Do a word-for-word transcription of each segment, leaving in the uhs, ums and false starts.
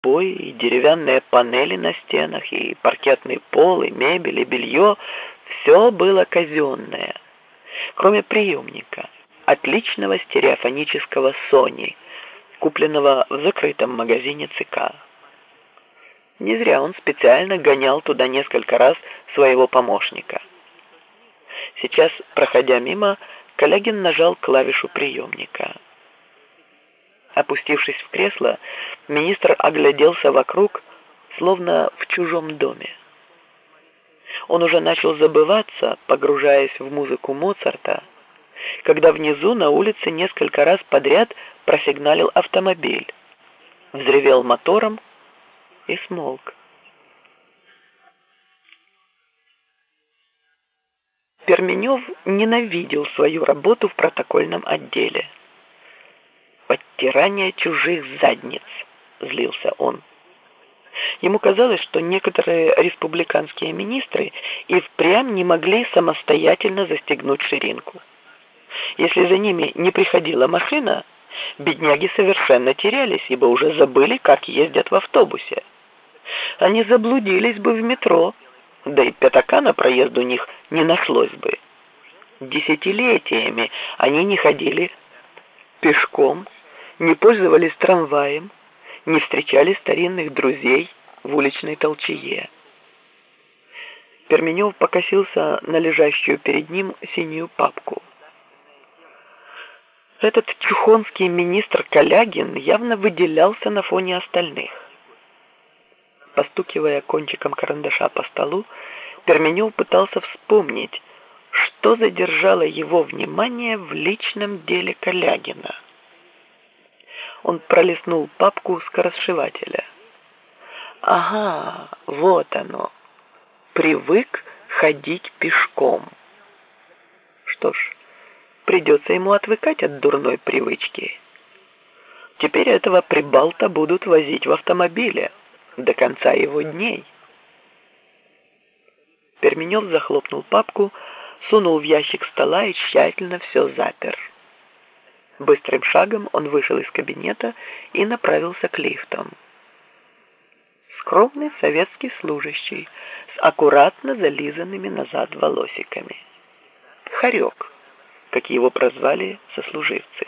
Бой, и деревянные панели на стенах, и паркетный пол, и мебель, и белье — все было казенное, кроме приемника, отличного стереофонического Sony, купленного в закрытом магазине ЦК. Не зря он специально гонял туда несколько раз своего помощника. Сейчас, проходя мимо, Калягин нажал клавишу приемника. Опустившись в кресло, министр огляделся вокруг, словно в чужом доме. Он уже начал забываться, погружаясь в музыку Моцарта, когда внизу на улице несколько раз подряд просигналил автомобиль, взревел мотором и смолк. Перменев ненавидел свою работу в протокольном отделе. «Подтирание чужих задниц», — злился он. Ему казалось, что некоторые республиканские министры и впрямь не могли самостоятельно застегнуть ширинку. Если за ними не приходила машина, бедняги совершенно терялись, ибо уже забыли, как ездят в автобусе. Они заблудились бы в метро, да и пятака на проезд у них не нашлось бы. Десятилетиями они не ходили пешком, не пользовались трамваем, не встречали старинных друзей в уличной толчее. Перменев покосился на лежащую перед ним синюю папку. Этот чухонский министр Калягин явно выделялся на фоне остальных. Постукивая кончиком карандаша по столу, Перменев пытался вспомнить, что задержало его внимание в личном деле Калягина. Он пролистнул папку скоросшивателя. Ага, вот оно. Привык ходить пешком. Что ж, придется ему отвыкать от дурной привычки. Теперь этого прибалта будут возить в автомобиле до конца его дней. Перменев захлопнул папку, сунул в ящик стола и тщательно все запер. Быстрым шагом он вышел из кабинета и направился к лифтам. Скромный советский служащий с аккуратно зализанными назад волосиками. Хорек, как его прозвали сослуживцы.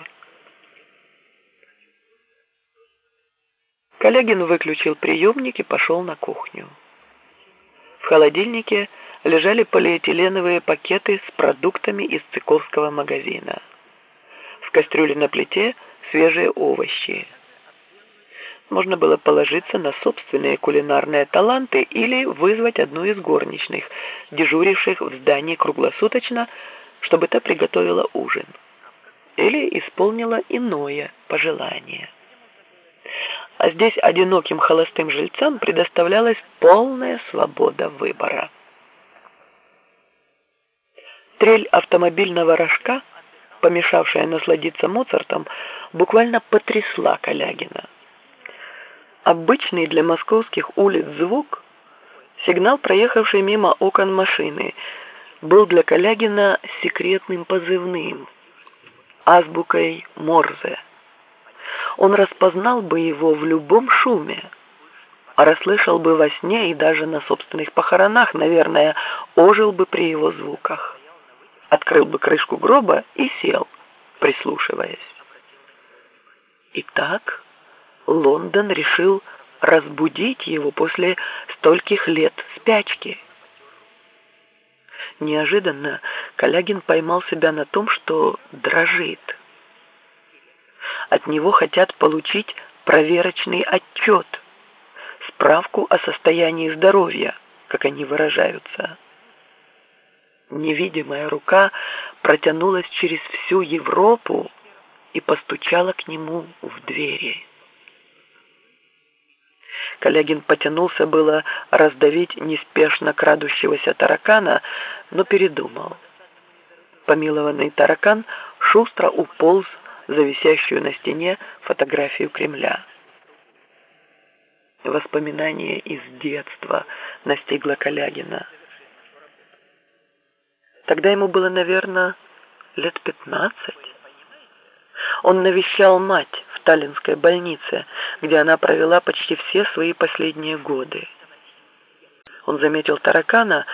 Калягин выключил приемник и пошел на кухню. В холодильнике лежали полиэтиленовые пакеты с продуктами из цыковского магазина. В кастрюле на плите свежие овощи. Можно было положиться на собственные кулинарные таланты или вызвать одну из горничных, дежуривших в здании круглосуточно, чтобы та приготовила ужин. Или исполнила иное пожелание. А здесь одиноким холостым жильцам предоставлялась полная свобода выбора. Трель автомобильного рожка, помешавшая насладиться Моцартом, буквально потрясла Калягина. Обычный для московских улиц звук, сигнал, проехавший мимо окон машины, был для Калягина секретным позывным, азбукой Морзе. Он распознал бы его в любом шуме, а расслышал бы во сне и даже на собственных похоронах, наверное, ожил бы при его звуках. Открыл бы крышку гроба и сел, прислушиваясь. Итак, Лондон решил разбудить его после стольких лет спячки. Неожиданно Калягин поймал себя на том, что дрожит. От него хотят получить проверочный отчет, справку о состоянии здоровья, как они выражаются. Невидимая рука протянулась через всю Европу и постучала к нему в двери. Калягин потянулся было раздавить неспешно крадущегося таракана, но передумал. Помилованный таракан шустро уполз за висящую на стене фотографию Кремля. Воспоминание из детства настигло Калягина. Тогда ему было, наверное, лет пятнадцать. Он навещал мать в сталинской больнице, где она провела почти все свои последние годы. Он заметил таракана,